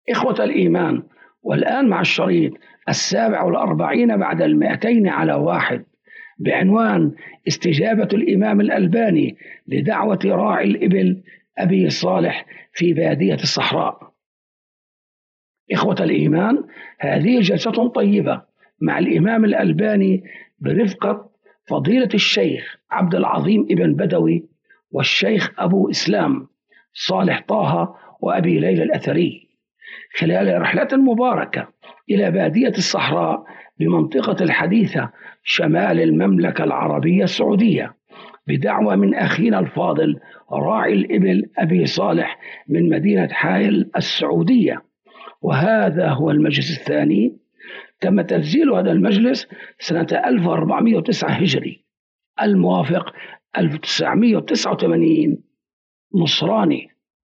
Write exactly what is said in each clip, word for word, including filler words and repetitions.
إخوة الإيمان، والآن مع الشريط السابع والأربعين بعد المائتين على واحد بعنوان استجابة الإمام الألباني لدعوة راعي الإبل أبي صالح في بادية الصحراء. إخوة الإيمان، هذه جلسة طيبة مع الإمام الألباني برفقة فضيلة الشيخ عبد العظيم ابن بدوي والشيخ أبو إسلام صالح طه وأبي ليلى الأثري خلال رحلة مباركة إلى بادية الصحراء بمنطقة الحديثة شمال المملكة العربية السعودية بدعوة من أخينا الفاضل راعي الإبل أبي صالح من مدينة حائل السعودية. وهذا هو المجلس الثاني. تم تسجيل هذا المجلس سنة ألف وأربعمائة وتسعة هجري الموافق ألف وتسعمائة وتسعة وثمانين نصراني.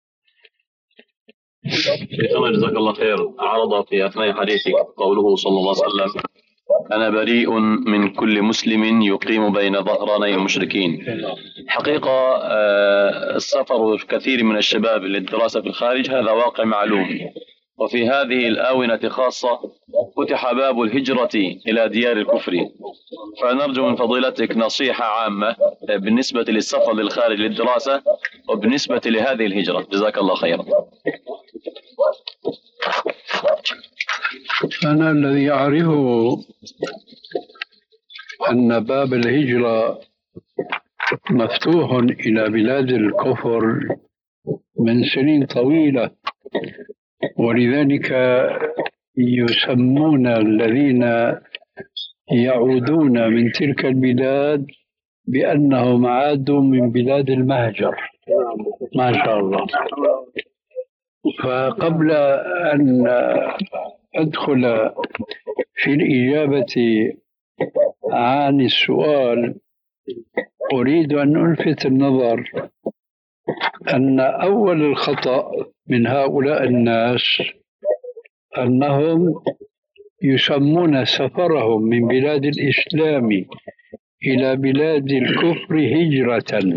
شيخنا جزاك الله خير، عرض في أثناء حديثك قوله صلى الله عليه وسلم: أنا بريء من كل مسلم يقيم بين ظهراني المشركين. حقيقة السفر كثير من الشباب للدراسة في الخارج هذا واقع معلوم، وفي هذه الآونة خاصة فتح باب الهجرة إلى ديار الكفر، فنرجو من فضيلتك نصيحة عامة بالنسبة للسفر للخارج للدراسة وبالنسبة لهذه الهجرة، جزاك الله خيرا. أنا الذي أعرفه أن باب الهجرة مفتوح إلى بلاد الكفر من سنين طويلة، ولذلك يسمون الذين يعودون من تلك البلاد بأنهم عادوا من بلاد المهجر. ما شاء الله. فقبل أن أدخل في الإجابة عن السؤال أريد أن ألفت النظر أن أول الخطأ من هؤلاء الناس أنهم يسمون سفرهم من بلاد الإسلام إلى بلاد الكفر هجرة،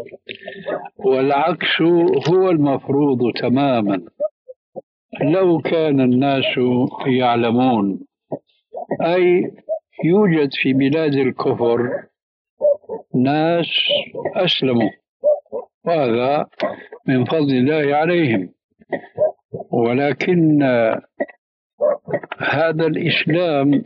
والعكس هو المفروض تماما. لو كان الناس يعلمون، أي يوجد في بلاد الكفر ناس أسلموا، وهذا من فضل الله عليهم، ولكن هذا الإسلام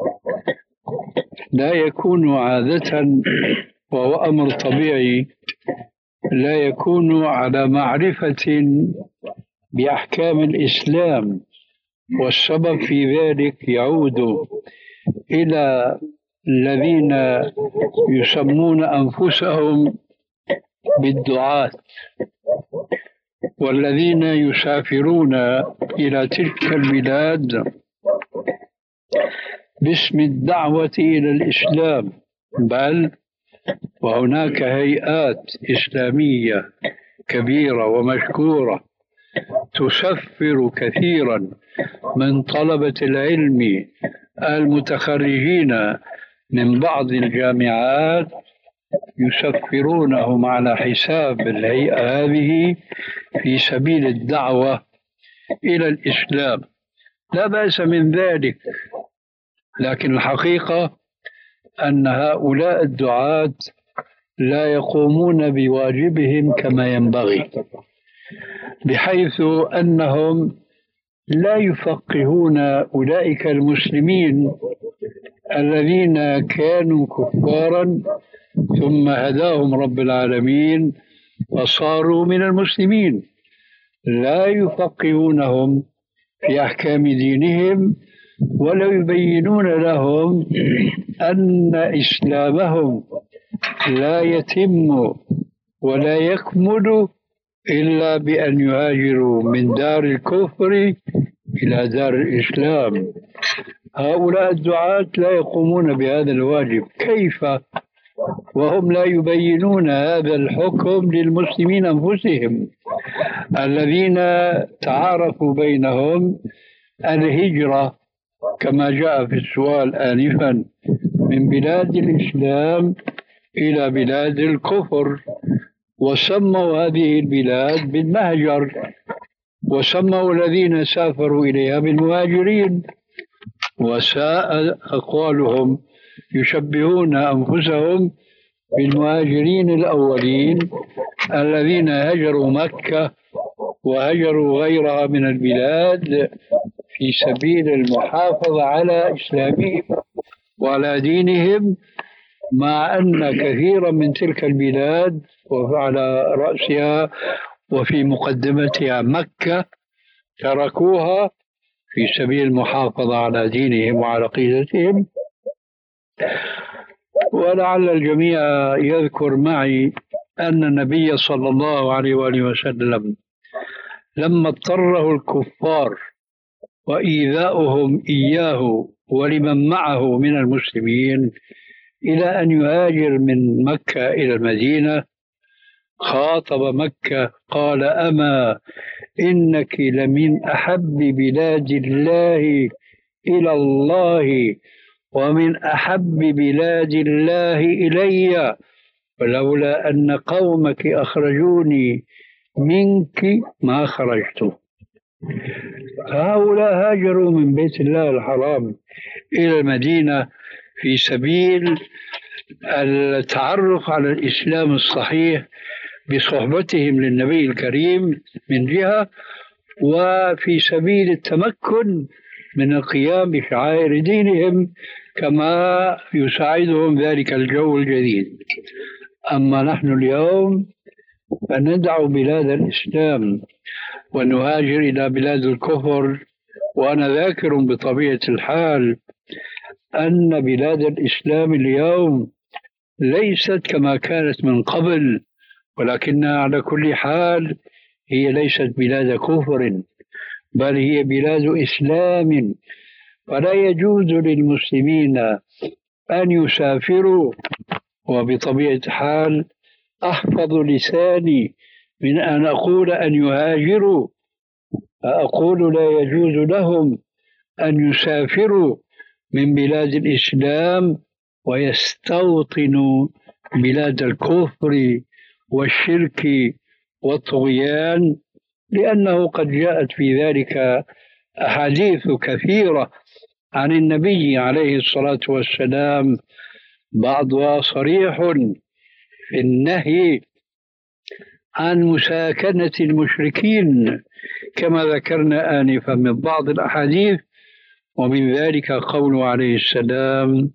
لا يكون عادة، وهو أمر طبيعي، لا يكون على معرفة بأحكام الإسلام، والسبب في ذلك يعود إلى الذين يسمون أنفسهم بالدعاة، والذين يسافرون إلى تلك البلاد باسم الدعوة إلى الإسلام، بل وهناك هيئات إسلامية كبيرة ومشكورة تسفر كثيرا من طلبة العلم المتخرجين من بعض الجامعات، يسفرونهم على حساب الهيئة هذه في سبيل الدعوة إلى الإسلام. لا بأس من ذلك، لكن الحقيقة أن هؤلاء الدعاة لا يقومون بواجبهم كما ينبغي، بحيث أنهم لا يفقهون أولئك المسلمين الذين كانوا كفارا ثم هداهم رب العالمين وصاروا من المسلمين، لا يفقهونهم في أحكام دينهم، ولا يبينون لهم أن إسلامهم لا يتم ولا يكمل إلا بأن يهاجروا من دار الكفر إلى دار الإسلام. هؤلاء الدعاة لا يقومون بهذا الواجب، كيف وهم لا يبينون هذا الحكم للمسلمين أنفسهم الذين تعارفوا بينهم الهجرة كما جاء في السؤال آنفا من بلاد الإسلام إلى بلاد الكفر، وسموا هذه البلاد بالمهجر. وسموا الذين سافروا إليها بالمهاجرين، وساء أقوالهم، يشبهون أنفسهم بالمهاجرين الأولين الذين هجروا مكة وهجروا غيرها من البلاد في سبيل المحافظة على إسلامهم وعلى دينهم، مع أن كثيرا من تلك البلاد وعلى رأسها وفي مقدمتها مكة تركوها في سبيل المحافظة على دينهم وعلى عقيدتهم. ولعل الجميع يذكر معي أن النبي صلى الله عليه وآله وسلم لما اضطره الكفار وإيذاؤهم إياه ولمن معه من المسلمين إلى أن يهاجر من مكة إلى المدينة، خاطب مكة قال: أما إنك لمن أحب بلاد الله إلى الله ومن أحب بلاد الله إلي، ولولا أن قومك أخرجوني منك ما خرجت. هؤلاء هاجروا من بيت الله الحرام إلى المدينة في سبيل التعرف على الإسلام الصحيح بصحبتهم للنبي الكريم من جهة، وفي سبيل التمكن من القيام بشعائر دينهم كما يساعدهم ذلك الجو الجديد. أما نحن اليوم فندع بلاد الإسلام ونهاجر إلى بلاد الكفر، وأنا ذاكر بطبيعة الحال أن بلاد الإسلام اليوم ليست كما كانت من قبل، ولكنها على كل حال هي ليست بلاد كفر، بل هي بلاد إسلام. فلا يجوز للمسلمين أن يسافروا، وبطبيعة الحال أحفظ لساني من أن أقول أن يهاجروا، أقول لا يجوز لهم أن يسافروا من بلاد الإسلام ويستوطنوا بلاد الكفر والشرك والطغيان، لأنه قد جاءت في ذلك أحاديث كثيرة عن النبي عليه الصلاة والسلام، بعضها صريح في النهي عن مساكنة المشركين كما ذكرنا آنفا من بعض الأحاديث، ومن ذلك قوله عليه السلام: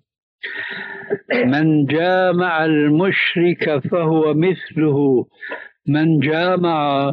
من جامع المشرك فهو مثله، من جامع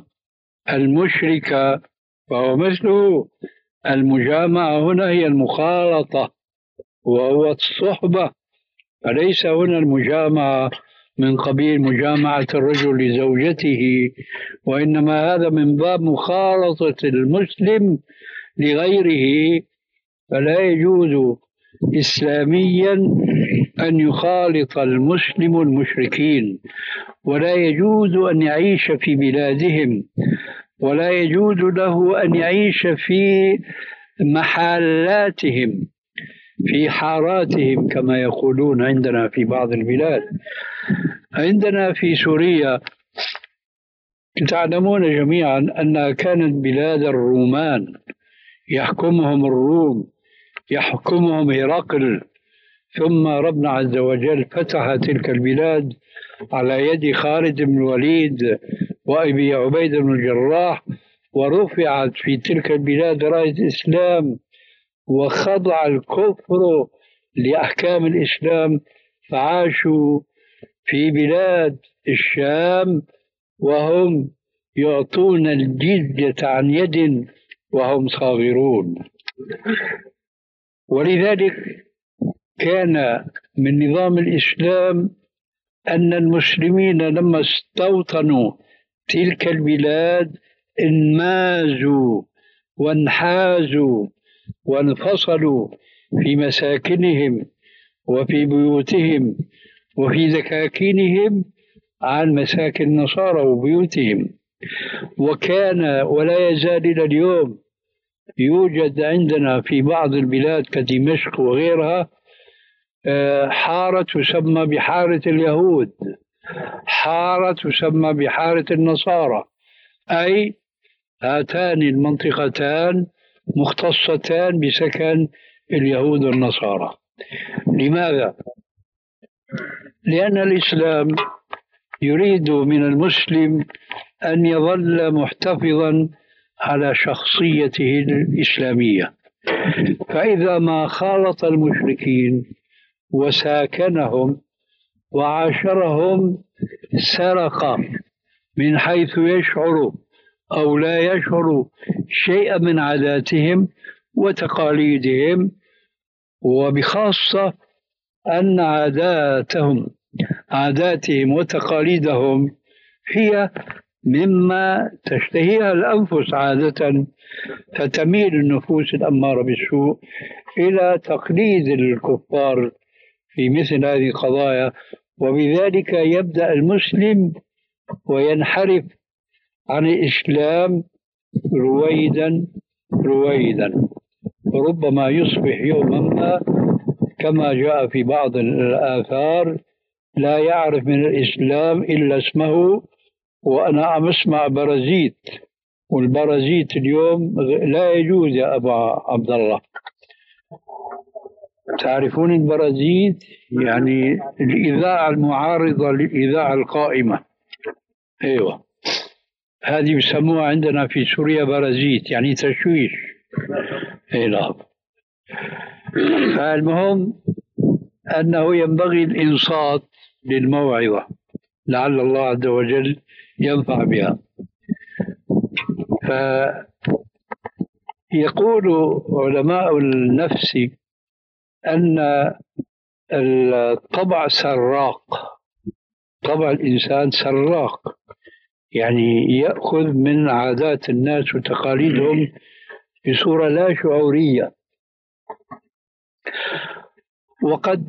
المشرك فهو مثله. المجامعة هنا هي المخالطة وهو الصحبة، فليس هنا المجامعة من قبيل مجامعة الرجل لزوجته، وإنما هذا من باب مخالطة المسلم لغيره. فلا يجوز إسلاميا أن يخالط المسلم المشركين، ولا يجوز أن يعيش في بلادهم، ولا يجوز له أن يعيش في محلاتهم، في حاراتهم كما يقولون عندنا في بعض البلاد. عندنا في سوريا تعلمون جميعا أنها كانت بلاد الرومان، يحكمهم الروم، يحكمهم هرقل، ثم ربنا عز وجل فتح تلك البلاد على يد خالد بن الوليد وأبي عبيدة بن الجراح، ورفعت في تلك البلاد راية الإسلام، وخضع الكفر لأحكام الإسلام، فعاشوا في بلاد الشام وهم يعطون الجزية عن يد وهم صاغرون. ولذلك كان من نظام الإسلام أن المسلمين لما استوطنوا تلك البلاد انمازوا وانحازوا وانفصلوا في مساكنهم وفي بيوتهم وفي دكاكينهم عن مساكن النصارى وبيوتهم. وكان ولا يزال إلى اليوم يوجد عندنا في بعض البلاد كدمشق وغيرها حارة تسمى بحارة اليهود، حارة تسمى بحارة النصارى، أي هاتان المنطقتان مختصتان بسكن اليهود والنصارى. لماذا؟ لأن الإسلام يريد من المسلم أن يظل محتفظا على شخصيته الإسلامية، فإذا ما خالط المشركين وساكنهم وعاشرهم سرق من حيث يشعر أو لا يشعر شيئا من عاداتهم وتقاليدهم، وبخاصة أن عاداتهم عاداتهم وتقاليدهم هي مما تشتهيها الأنفس عادة، فتميل النفوس الأمارة بالسوء إلى تقليد الكفار في مثل هذه القضايا، وبذلك يبدأ المسلم وينحرف عن الإسلام رويدا رويدا، وربما يصبح يوما ما كما جاء في بعض الآثار لا يعرف من الإسلام إلا اسمه. وأنا عم أسمع برازيت، والبرازيت اليوم لا يجوز يا أبا عبد الله. تعرفون البرازيت؟ يعني الإذاعة المعارضة للإذاعة القائمة. أيوة، هذه بسموها عندنا في سوريا برازيت، يعني تشويش. أي نعم. فالمهم أنه ينبغي الإنصات للموعظة لعل الله عز وجل ينفع بها. فيقول علماء النفس أن الطبع سراق، طبع الإنسان سراق، يعني يأخذ من عادات الناس وتقاليدهم بصورة لا شعورية. وقد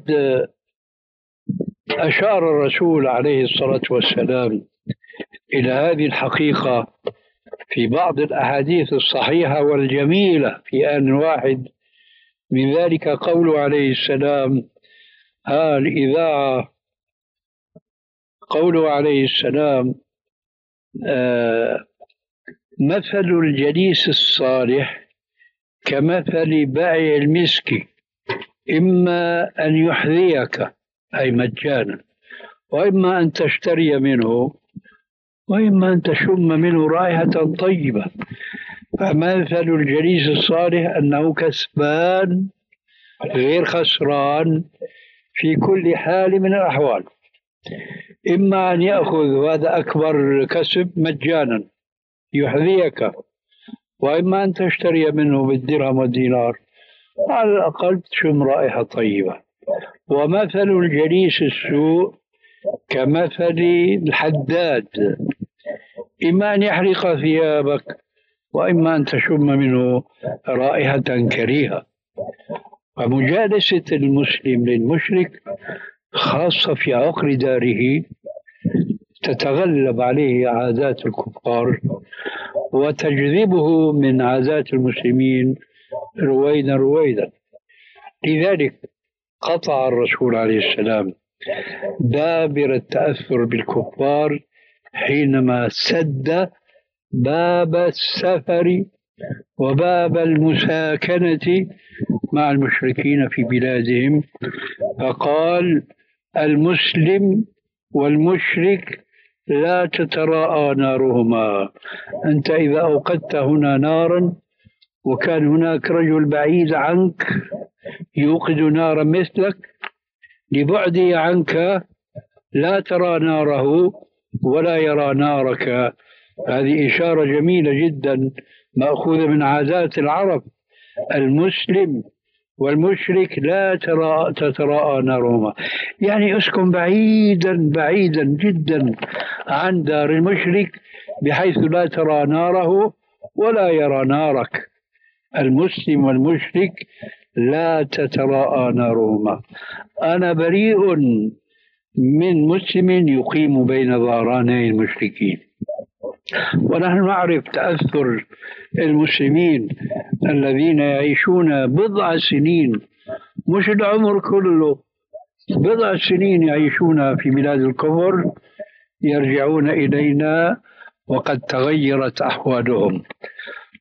أشار الرسول عليه الصلاة والسلام إلى هذه الحقيقة في بعض الأحاديث الصحيحة والجميلة في آن واحد، من ذلك قوله عليه السلام ها الإذاعة قوله عليه السلام آه مثل الجليس الصالح كمثل بائع المسك، إما أن يحذيك أي مجانا، وإما أن تشتري منه، وإما أن تشم منه رائحة طيبة. فمثل الجليس الصالح أنه كسبان غير خسران في كل حال من الأحوال، إما أن يأخذ هذا أكبر كسب مجانا يحذيك، وإما أن تشتري منه بالدرهم والدينار على الأقل تشم رائحة طيبة. ومثل الجليس السوء كمثل الحداد، إما أن يحرق ثيابك، وإما أن تشم منه رائحة كريهة. ومجالسة المسلم للمشرك خاصة في عقر داره تتغلب عليه عادات الكفار وتجذبه من عادات المسلمين رويدا رويدا. لذلك قطع الرسول عليه السلام دابر التأثر بالكفار حينما سد باب السفر وباب المساكنة مع المشركين في بلادهم، فقال المسلم والمشرك لا تتراءى نارهما. أنت إذا أوقدت هنا نارا وكان هناك رجل بعيد عنك يوقد نارا مثلك، لبعده عنك لا ترى ناره ولا يرى نارك. هذه إشارة جميلة جدا مأخوذة من عادات العرب. المسلم والمشرك لا ترى تتراءى نارهما، يعني اسكن بعيدا بعيدا جدا عن دار المشرك بحيث لا ترى ناره ولا يرى نارك. المسلم والمشرك لا تتراءى نارهما. أنا بريء من مسلم يقيم بين ظهراني المشركين. ونحن نعرف تأثر المسلمين الذين يعيشون بضع سنين، مش العمر كله، بضع سنين يعيشون في بلاد الكفر، يرجعون إلينا وقد تغيرت أحوالهم.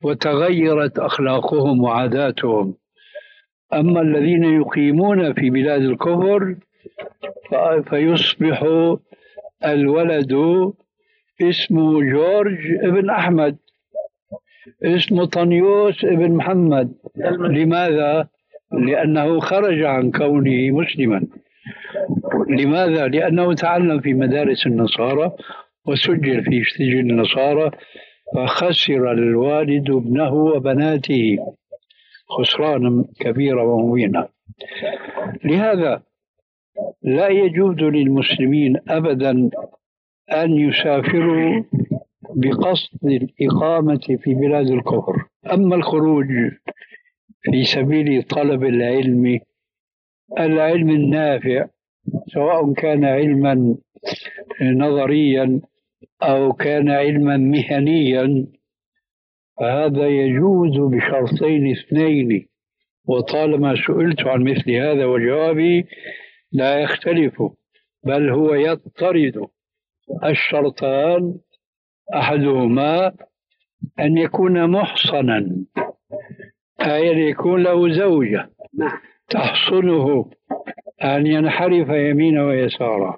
وتغيرت أخلاقهم وعاداتهم. أما الذين يقيمون في بلاد الكفر فيصبح الولد اسمه جورج ابن أحمد، اسمه طنيوس ابن محمد. لماذا؟ لأنه خرج عن كونه مسلما. لماذا؟ لأنه تعلم في مدارس النصارى وسجل في سجن النصارى، فخسر الوالد ابنه وبناته خسرانا كبيرا ومبينا. لهذا لا يجوز للمسلمين أبدا أن يسافروا بقصد الإقامة في بلاد الكفر. أما الخروج في سبيل طلب العلم، العلم النافع، سواء كان علما نظريا أو كان علما مهنيا، فهذا يجوز بشرطين اثنين. وطالما سئلت عن مثل هذا وجوابي لا يختلف، بل هو يضطرد. الشرطان أحدهما أن يكون محصنا، أي أن يكون له زوجة تحصنه أن ينحرف يمينا ويسارا.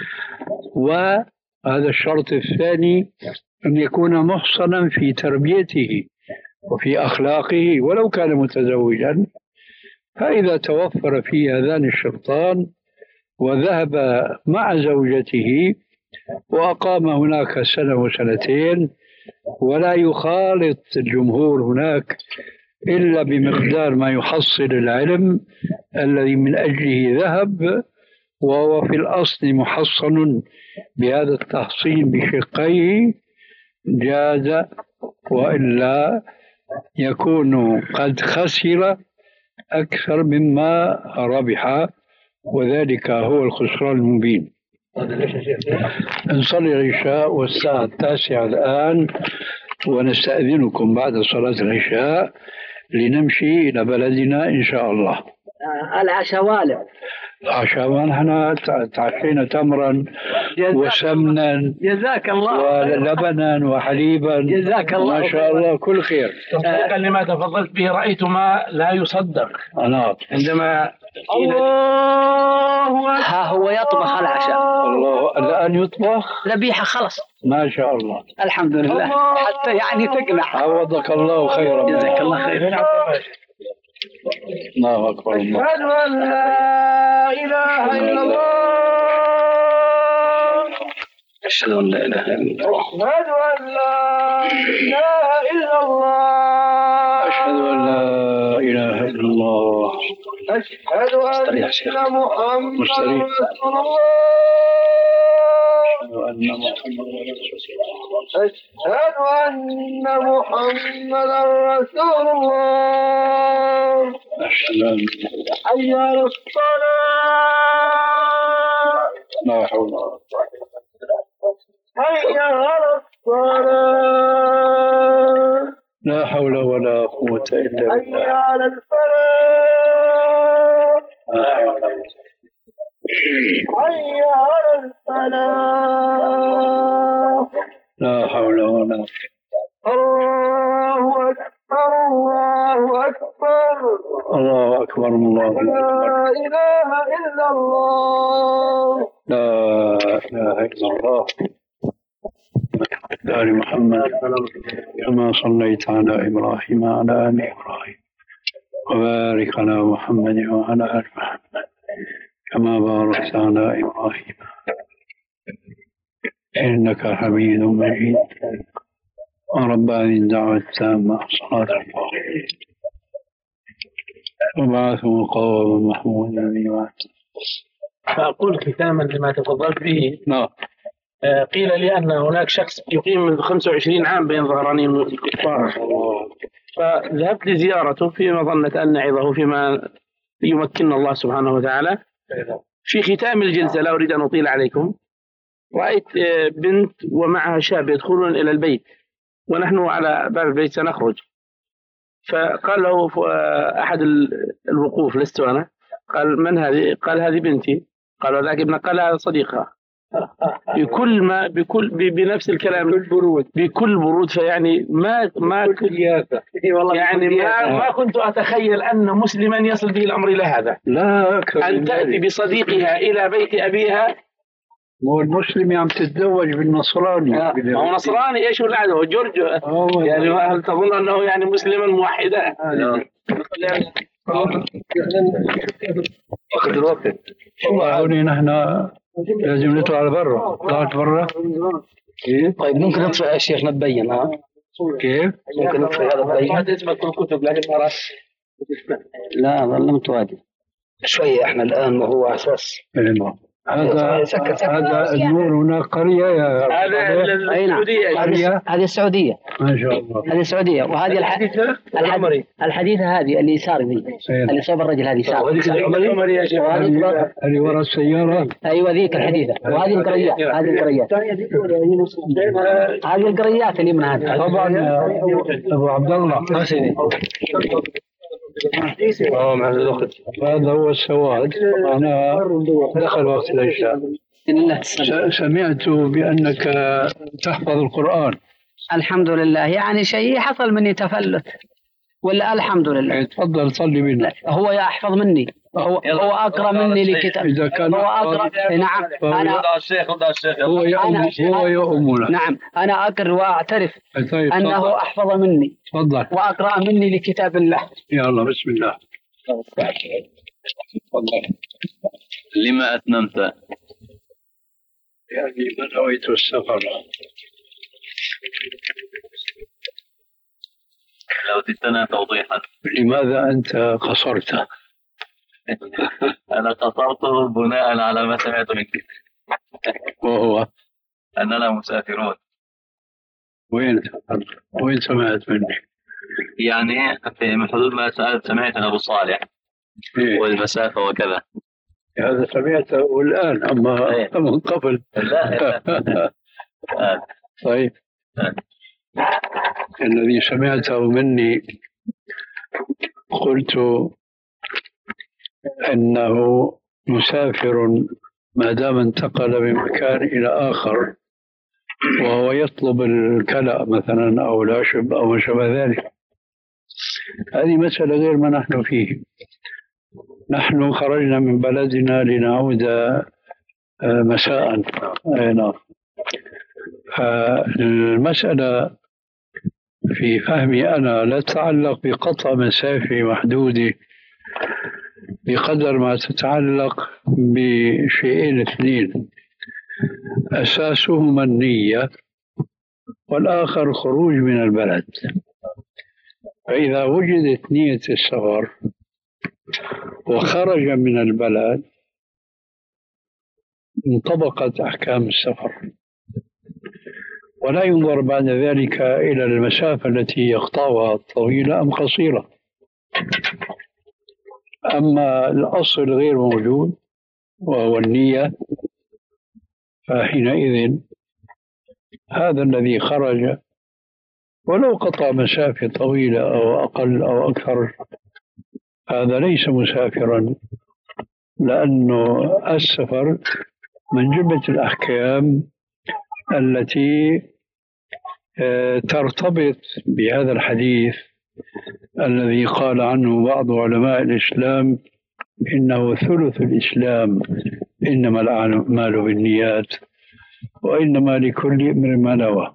وهذا الشرط الثاني أن يكون محصنا في تربيته وفي أخلاقه ولو كان متزوجا. فإذا توفر في هذان الشرطان وذهب مع زوجته وأقام هناك سنة وسنتين ولا يخالط الجمهور هناك إلا بمقدار ما يحصل العلم الذي من أجله ذهب، وهو في الأصل محصن بهذا التحصين بشقيه، جاز. وإلا يكون قد خسر أكثر مما ربح، وذلك هو الخسران المبين. نصلي العشاء والساعة التاسعة الآن، ونستأذنكم بعد صلاة العشاء لنمشي إلى بلدنا إن شاء الله. العشاء والع. العشاء نحن تعشينا تمرا وسمنا جزاك الله ولبنا وحليبا. جزاك الله ما شاء الله كل خير. تصديقا لما تفضلت به رأيت ما لا يصدق أنا عندما الله ها هو يطبخ العشاء. الله الآن يطبخ ذبيحة خلص. ما شاء الله الحمد لله حتى يعني تقنع. عوضك الله خيرا. جزاك الله خير. الله أكبر. أشهد أن لا إله إلا الله. أشهد أن لا إله إلا الله. أشهد أن لا إله إلا الله. أشهد أن لا إله إلا الله. أشهد أن محمد رسول الله. أشهد أن محمد رسول الله. أشهد أن حي على الصلاة. لا حول ولا قوة. حي على الصلاة. لا حول ولا قوة إلا حي بالله. على الفلاح. حي على الفلاح. لا حول ولا قوة. الله أكبر الله أكبر. الله أكبر الله لا أكبر. إله إلا الله. لا إله إلا الله. آل محمد كما صليت على إبراهيم وعلى آل إبراهيم، وبارك على محمد وعلى آل محمد كما باركت على إبراهيم إنك حميد مجيد. رب هذه الدعوة التامة صلاة الفاضل وبعثه مقاما محمودا لي. فأقول ختاما لما تفضلت به. نعم. قيل لي أن هناك شخص يقيم منذ خمسة وعشرين عام بين ظهرانين الكفار، فذهبت لزيارته في مظنة أن نعظه فيما يمكننا الله سبحانه وتعالى. في ختام الجلسة لا أريد أن أطيل عليكم، رأيت بنت ومعها شاب يدخلون إلى البيت ونحن على باب البيت سنخرج، فقال له أحد الوقوف لست أنا، قال من هذه؟ قال هذه بنتي. قال وذاك ابن؟ قال هذا صديقها. بكل ما بكل بنفس الكلام بكل برود بكل برود فيعني ما ما يعني ما, ما كنت أتخيل أن مسلما يصل به الأمر إلى هذا. لا أن تأتي بصديقها إلى بيت أبيها. مو المسلم عم تتزوج بالنصراني. ما هو نصراني ايش ولا هو جورج يعني هل تظن انه يعني مسلما موحدا؟ اخذ الوقت والله هوني نحن لازم نطلع لبرا. طلعت برا طيب ممكن نطفئ يا شيخ نتبين ها كيف؟ ممكن نطفئ هذا تبين هذا اسمه الكتب لكن ما لا ظل متواجد شوية احنا الآن وهو أساس هذا هذا النور هناك قرية يا هذا السعودية. هذه السعودية ما شاء الله. هذه السعودية وهذه الحديثة الحديثة هذه اللي يسار ذي اللي صوب الرجل هذه يسار. هذه وراء السيارة. أيوة ذيك الحديثة وهذه القريات هذه القريات هذه القريات اللي من هذا. طبعا أبو عبد الله هذا هو السواد. أنا دخل وقت العشاء سمعت بأنك تحفظ القرآن. الحمد لله يعني شيء حصل مني تفلت ولا الحمد لله. تفضل صلي بنا. هو يحفظ مني هو هو أقرأ مني لكتاب. إذا كان هو أقرأ نعم أنا هو يؤم هو يؤمنا. نعم أنا أقر وأعترف طيب أنه أحفظ مني. تفضل وأقرأ مني لكتاب الله. يلا بسم الله. لما أتممت؟ يعني ما نويت السفر. لو زدتنا توضيحا. لماذا أنت قصرت؟ أنا قصرته بناء على ما سمعت منك وهو أننا مسافرون. وين وين سمعت مني؟ يعني في من حدود ما سألت سمعت أبو صالح إيه؟ والمسافة وكذا. هذا سمعته الآن أما إيه؟ من قبل. لا طيب الذي سمعته مني قلت أنه مسافر ما دام انتقل من مكان إلى آخر وهو يطلب الكلأ مثلا أو العشب أو ما شابه ذلك. هذه مسألة غير ما نحن فيه. نحن خرجنا من بلدنا لنعود مساء. نعم. فالمسألة في فهمي أنا لا تتعلق بقطع مسافة محدودة بقدر ما تتعلق بشيئين اثنين أساسهما النية والآخر خروج من البلد. فإذا وجدت نية السفر وخرج من البلد انطبقت أحكام السفر ولا ينظر بعد ذلك إلى المسافة التي يقطعها طويلة أم قصيرة. أما الأصل غير موجود وهو النية فحينئذ هذا الذي خرج ولو قطع مسافة طويلة أو أقل أو أكثر هذا ليس مسافرا، لأنه السفر من جملة الأحكام التي ترتبط بهذا الحديث الذي قال عنه بعض علماء الإسلام إنه ثلث الإسلام إنما الأعمال بالنيات وإنما لكل امرئ ما نوى.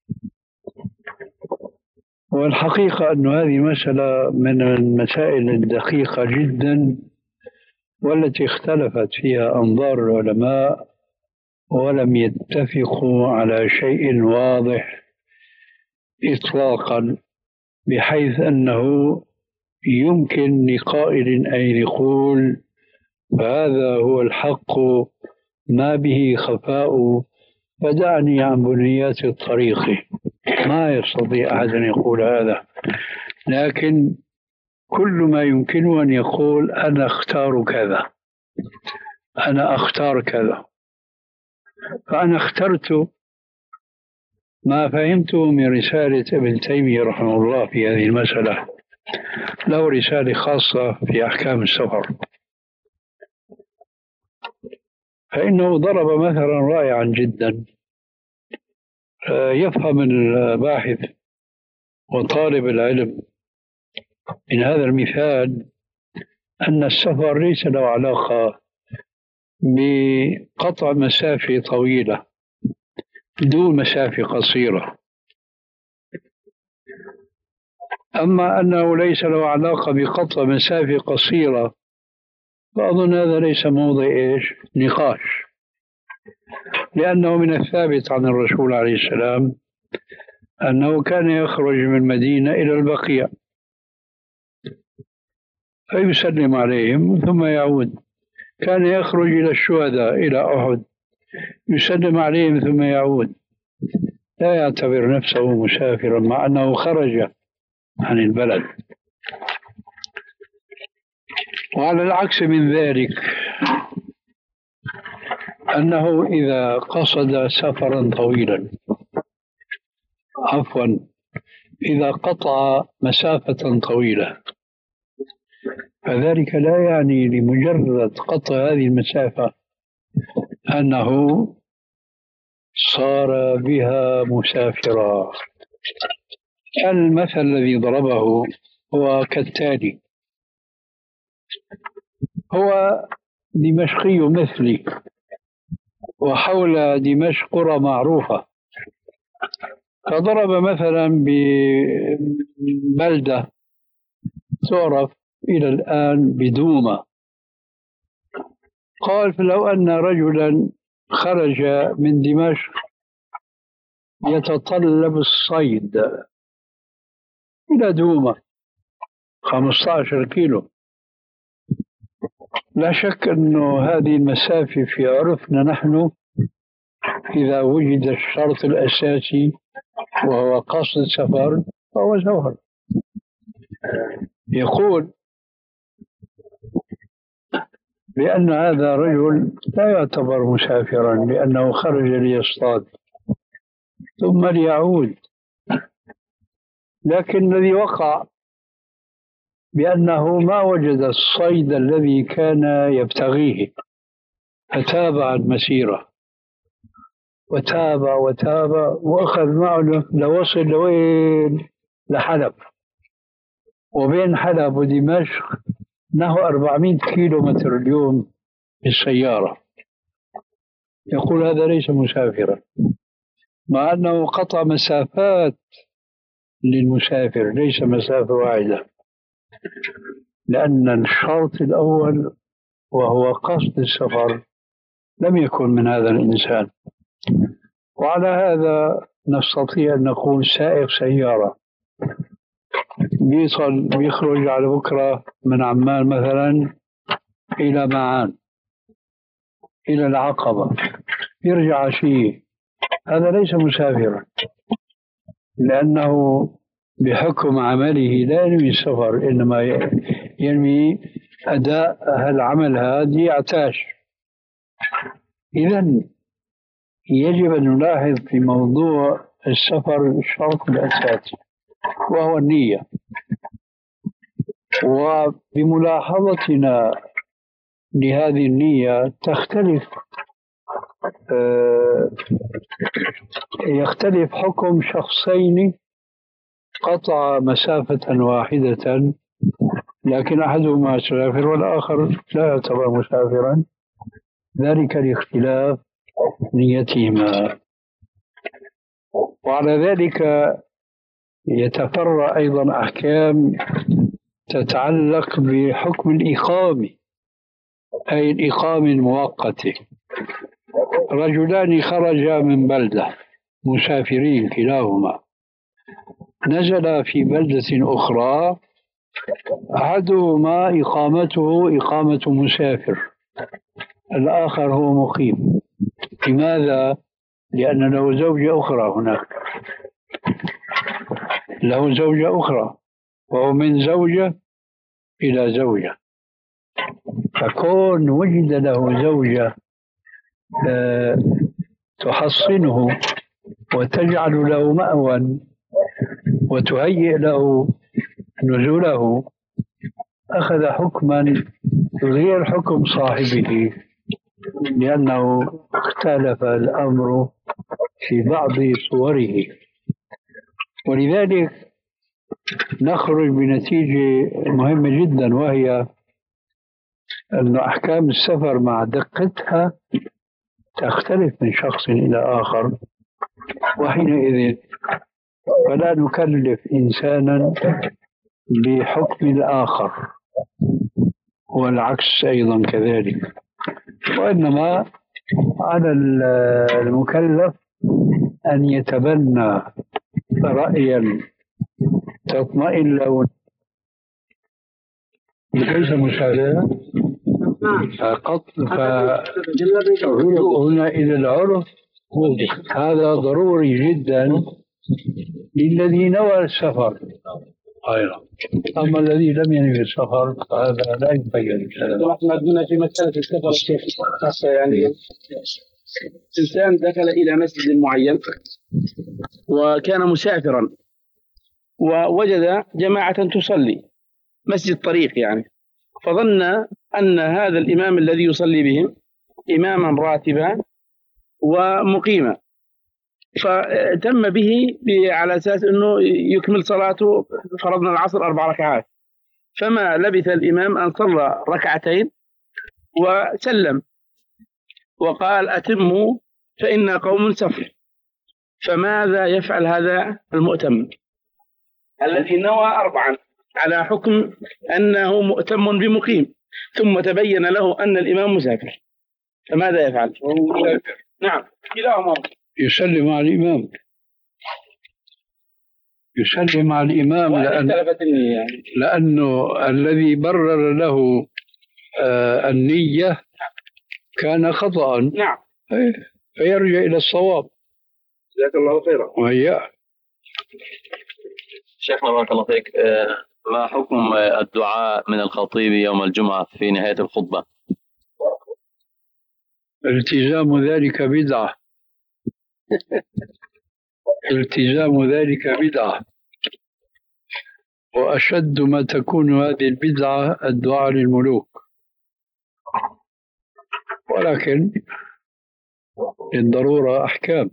والحقيقة أن هذه مسألة من المسائل الدقيقة جدا والتي اختلفت فيها أنظار العلماء ولم يتفقوا على شيء واضح إطلاقا، بحيث أنه يمكن لقائل أن يقول هذا هو الحق ما به خفاء فدعني عن بنيات الطريق. ما يستطيع أحد أن يقول هذا، لكن كل ما يمكنه أن يقول أنا أختار كذا أنا أختار كذا. فأنا اخترت ما فهمته من رسالة ابن تيمية رحمه الله في هذه المسألة. له رسالة خاصة في أحكام السفر. فإنه ضرب مثلا رائعا جدا يفهم الباحث وطالب العلم من هذا المثال أن السفر ليس له علاقة بقطع مسافة طويلة دون مسافة قصيرة، أما أنه ليس له علاقة بقطع مسافة قصيرة فأظن هذا ليس موضع إيش نقاش، لأنه من الثابت عن الرسول عليه السلام أنه كان يخرج من المدينة إلى البقيع فيسلم عليهم ثم يعود، كان يخرج إلى الشهداء إلى أحد يسلم عليهم ثم يعود، لا يعتبر نفسه مسافرا مع أنه خرج عن البلد. وعلى العكس من ذلك أنه إذا قصد سفرا طويلا عفوا إذا قطع مسافة طويلة فذلك لا يعني لمجرد قطع هذه المسافة أنه صار بها مسافرا. المثل الذي ضربه هو كالتالي: هو دمشقي مثلي وحول دمشق قرى معروفة، فضرب مثلا ببلدة تعرف إلى الآن بدومة، قال فلو أن رجلا خرج من دمشق يتطلب الصيد إلى دومة خمسة عشر كيلو، لا شك أنه هذه المسافة في عرفنا نحن إذا وجد الشرط الأساسي وهو قصد السفر فهو سفر. يقول بأن هذا رجل لا يعتبر مسافرا لأنه خرج ليصطاد ثم ليعود، لكن الذي وقع بأنه ما وجد الصيد الذي كان يبتغيه فتابع المسيرة وتابع وتابع وأخذ معه لوصل لوين لحلب، وبين حلب ودمشق نحو أربعمائة كيلو متر اليوم بالسيارة. يقول هذا ليس مسافرا مع أنه قطع مسافات للمسافر ليس مسافة واحدة، لأن الشرط الأول وهو قصد السفر لم يكن من هذا الإنسان. وعلى هذا نستطيع أن نقول سائق سيارة بيصل بيخرج على بكرة من عمان مثلا إلى معان إلى العقبة يرجع عشية، هذا ليس مسافرا لأنه بحكم عمله لا ينوي السفر إنما ينوي أداء العمل هذا يعتاش. إذن يجب أن نلاحظ في موضوع السفر الشرط الأساسي وهو النية، وبملاحظتنا لهذه النية تختلف يختلف حكم شخصين قطع مسافة واحدة لكن أحدهما مسافر والآخر لا يعتبر مسافرا، ذلك لاختلاف نيتهما. وعلى ذلك يتفرع أيضا أحكام تتعلق بحكم الإقامة، أي الإقامة المؤقتة. رجلان خرجا من بلدة مسافرين كلاهما، نزل في بلدة أخرى، أحدهما إقامته إقامة مسافر، الآخر هو مقيم. لماذا؟ لأن له زوجة أخرى هناك، له زوجة أخرى وهو من زوجة إلى زوجة، فكون وجد له زوجة تحصنه وتجعل له مأوى وتهيئ له نزوله أخذ حكما غير حكم صاحبه، لأنه اختلف الأمر في بعض صوره، ولذلك نخرج بنتيجة مهمة جدا، وهي أن أحكام السفر مع دقتها تختلف من شخص إلى آخر، وحينئذ فلا نكلف إنسانا بحكم الآخر، والعكس أيضا كذلك، وإنما على المكلف أن يتبنى رأيا تطمئن له. ليس مساواة قط، فهنا إلى العرف هذا ضروري جدا للذي نوى السفر، أما الذي لم ينوي السفر فهذا لا يبين. احنا في مسألة السفر الشيخ خاصة، يعني إنسان دخل إلى مسجد معين وكان مسافرا ووجد جماعة تصلي مسجد طريق يعني، فظن أن هذا الإمام الذي يصلي بهم إماما راتبا ومقيما، فتم به على أساس أنه يكمل صلاته، فرضنا العصر أربع ركعات، فما لبث الإمام أن صلى ركعتين وسلم وقال أتموا فإن قوم سفر. فماذا يفعل هذا المؤتم الذي نوى أربعا على حكم أنه مؤتم بمقيم، ثم تبين له أن الإمام مسافر، فماذا يفعل؟ نعم كلاهما يسلم مع الإمام، يسلم مع الإمام لأن لأنه الذي برر له آه النية كان خطأ، نعم، فيرجع إلى الصواب. جزاك الله خيرا. وهي شيخنا بارك الله فيك، ما حكم الدعاء من الخطيب يوم الجمعة في نهاية الخطبة؟ التزام ذلك بدعة التزام ذلك بدعة، وأشد ما تكون هذه البدعة الدعاء للملوك، ولكن للضرورة أحكام،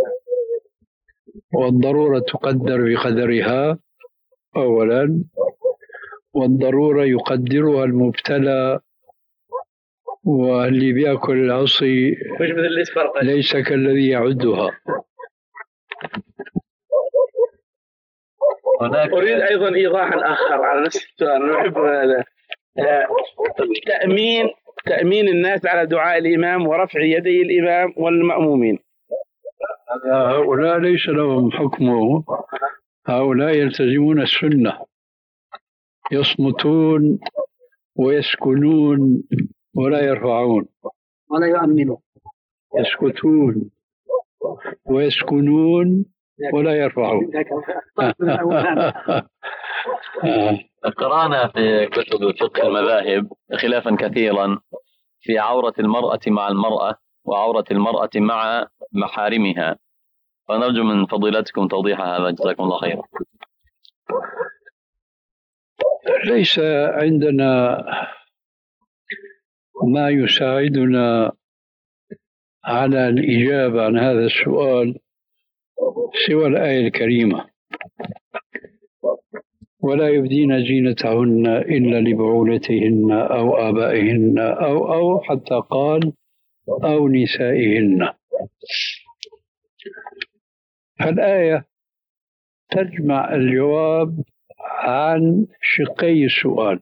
والضرورة تقدر بقدرها أولا، والضرورة يقدرها المبتلى، واللي بيأكل العصي ليس كالذي يعدها. أريد أيضا إيضاحا آخر على نفس السؤال، نحب هذا تأمين تأمين الناس على دعاء الإمام ورفع يدي الإمام والمأمومين. هؤلاء ليس لهم حكمه، هؤلاء يلتزمون السنة، يصمتون ويسكنون ولا يرفعون ولا يؤمنون، يسكتون ويسكنون ولا يرفعون. قرأنا في كتب فقه المذاهب خلافا كثيرا في عورة المرأة مع المرأة وعورة المرأة مع محارمها، فنرجو من فضيلتكم توضيح هذا، جزاكم الله خيرا. ليس عندنا ما يساعدنا على الإجابة عن هذا السؤال سوى الآية الكريمة: ولا يبدين زينتهن إلا لبعولتهن أو آبائهن أو أو حتى قال أو نسائهن. الآية تجمع الجواب عن شقي السؤال،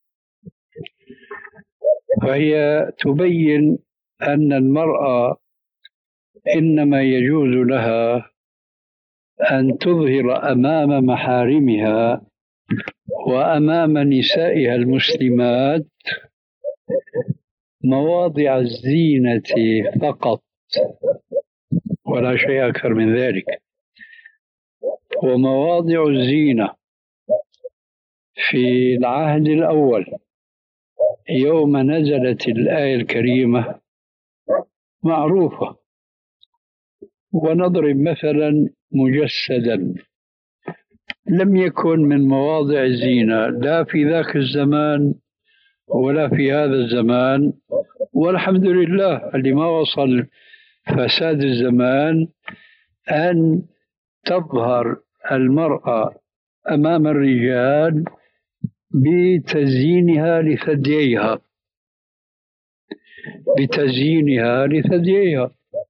فهي تبين أن المرأة إنما يجوز لها أن تظهر أمام محارمها وأمام نسائها المسلمات مواضع الزينة فقط، ولا شيء أكثر من ذلك. ومواضع الزينة في العهد الأول يوم نزلت الآية الكريمة معروفة، ونضرب مثلا مجسدا لم يكن من مواضع الزينة لا في ذاك الزمان ولا في هذا الزمان والحمد لله اللي ما وصل فساد الزمان أن تظهر المرأة أمام الرجال بتزيينها لثدييها بتزيينها لثدييها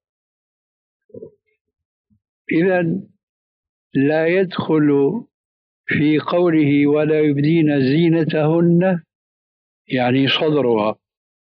إذن لا يدخل في قوله ولا يبدين زينتهن يعني صدرها.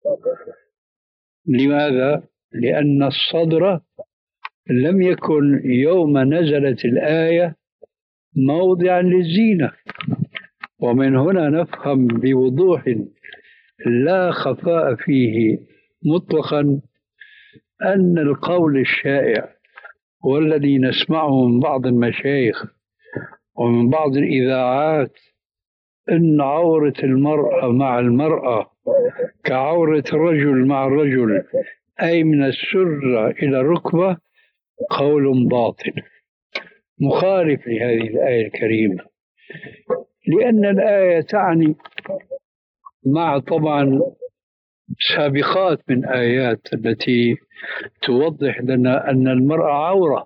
لماذا؟ لأن الصدر لم يكن يوم نزلت الآية موضعا للزينة، ومن هنا نفهم بوضوح لا خفاء فيه مطلقا أن القول الشائع والذي نسمعه من بعض المشايخ ومن بعض الإذاعات أن عورة المرأة مع المرأة كعورة الرجل مع الرجل أي من السرة إلى الركبة قول باطل مخالف لهذه الآية الكريمة، لأن الآية تعني مع طبعا سابقات من آيات التي توضح لنا أن المرأة عورة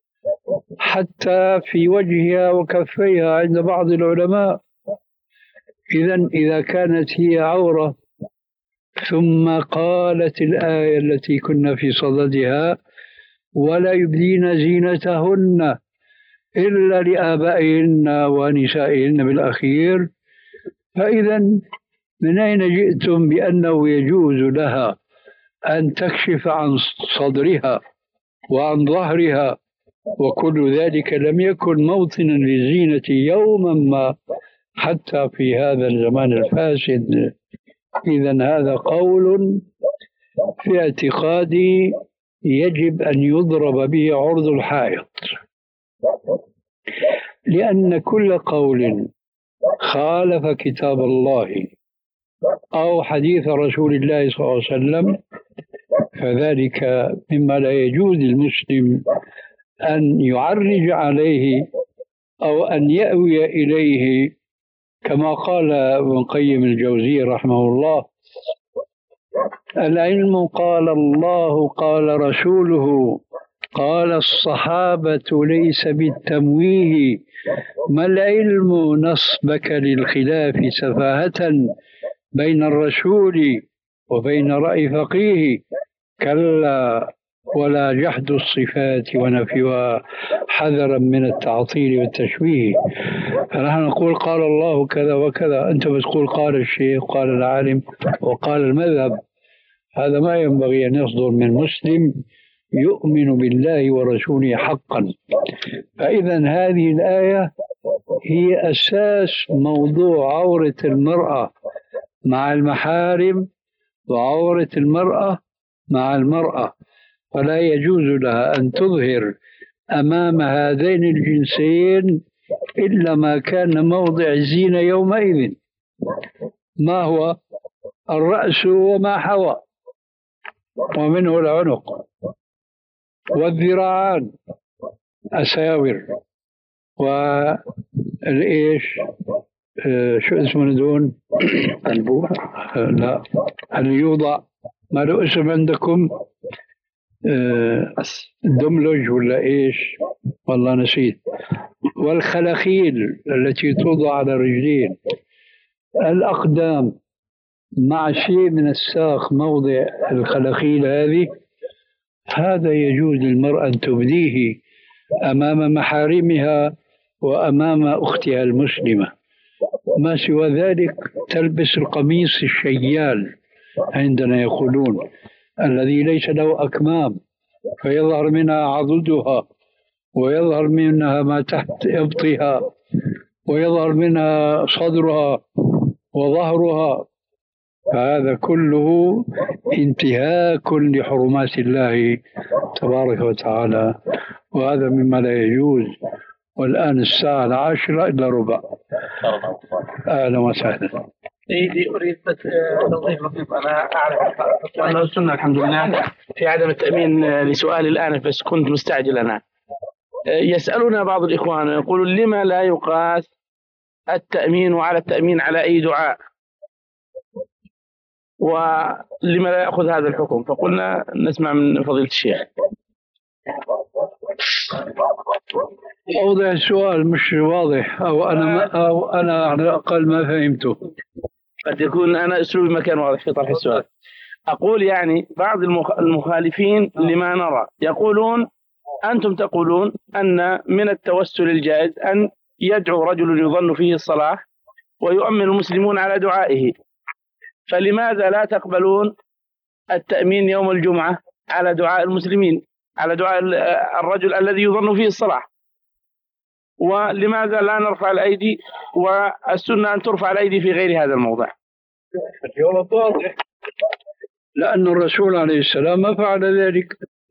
حتى في وجهها وكفيها عند بعض العلماء. إذن إذا كانت هي عورة ثم قالت الآية التي كنا في صددها ولا يبدين زينتهن إلا لآبائهن ونسائهن بالأخير، فإذا من أين جئتم بأنه يجوز لها أن تكشف عن صدرها وعن ظهرها وكل ذلك لم يكن موطنا للزينة يوما ما حتى في هذا الزمان الفاسد. إذن هذا قول في اعتقادي يجب أن يضرب به عرض الحائط، لأن كل قول خالف كتاب الله أو حديث رسول الله صلى الله عليه وسلم فذلك مما لا يجوز للمسلم أن يعرج عليه أو أن يأوي إليه، كما قال ابن القيم الجوزي رحمه الله: العلم قال الله قال رسوله قال الصحابة ليس بالتمويه، ما العلم نصبك للخلاف سفاهة بين الرسول وبين رأي فقيه، كلا ولا جحد الصفات ونفيها حذرا من التعطيل والتشويه. فنحن نقول قال الله كذا وكذا، أنت بتقول قال الشيخ قال العالم وقال المذهب. هذا ما ينبغي أن يصدر من مسلم يؤمن بالله ورسوله حقا. فإذا هذه الآية هي أساس موضوع عورة المرأة مع المحارم وعورة المرأة مع المرأة، فلا يجوز لها أن تظهر أمام هذين الجنسين إلا ما كان موضع الزينة يومئذ، ما هو الرأس وما حوى، ومنه العنق والذراعان أساور والإيش آه شو اسمه دون البوع آه لا اللي يوضع ما له اسم عندكم آه الدملج ولا إيش والله نسيت، والخلاخيل التي توضع على الرجلين، الأقدام مع شيء من الساق موضع الخلاخيل هذه، هذا يجوز للمرأة أن تبديه أمام محارمها وأمام أختها المسلمة. ما سوى ذلك تلبس القميص الشيال عندنا يقولون الذي ليس له أكمام فيظهر منها عضدها ويظهر منها ما تحت إبطها ويظهر منها صدرها وظهرها، فهذا كله انتهاك لحرمات الله تبارك وتعالى، وهذا مما لا يجوز. والآن الساعة العاشرة إلا ربع. أهلا وسهلا. سيدي أريد بس توضيح بسيط. أنا أعرف أنه السنة الحمد لله في عدم التأمين لسؤالي الآن، بس كنت مستعجل أنا. يسألنا بعض الإخوان يقولون لما لا يقاس التأمين على التأمين على أي دعاء؟ ولما لا يأخذ هذا الحكم؟ فقلنا نسمع من فضيلة الشيخ. أوضح السؤال مش واضح، أو أنا ما أو أنا على الأقل ما فهمته. قد يكون أنا أسلوبي ما كان واضح في طرح السؤال. أقول يعني بعض المخالفين لما نرى يقولون أنتم تقولون أن من التوسل الجائز أن يدعو رجل يظن فيه الصلاح ويؤمن المسلمون على دعائه، فلماذا لا تقبلون التأمين يوم الجمعة على دعاء المسلمين، على دعاء الرجل الذي يظن فيه الصلاح؟ ولماذا لا نرفع الأيدي والسنة أن ترفع الأيدي في غير هذا الموضع؟ الجواب واضح، لأن الرسول عليه السلام ما فعل ذلك،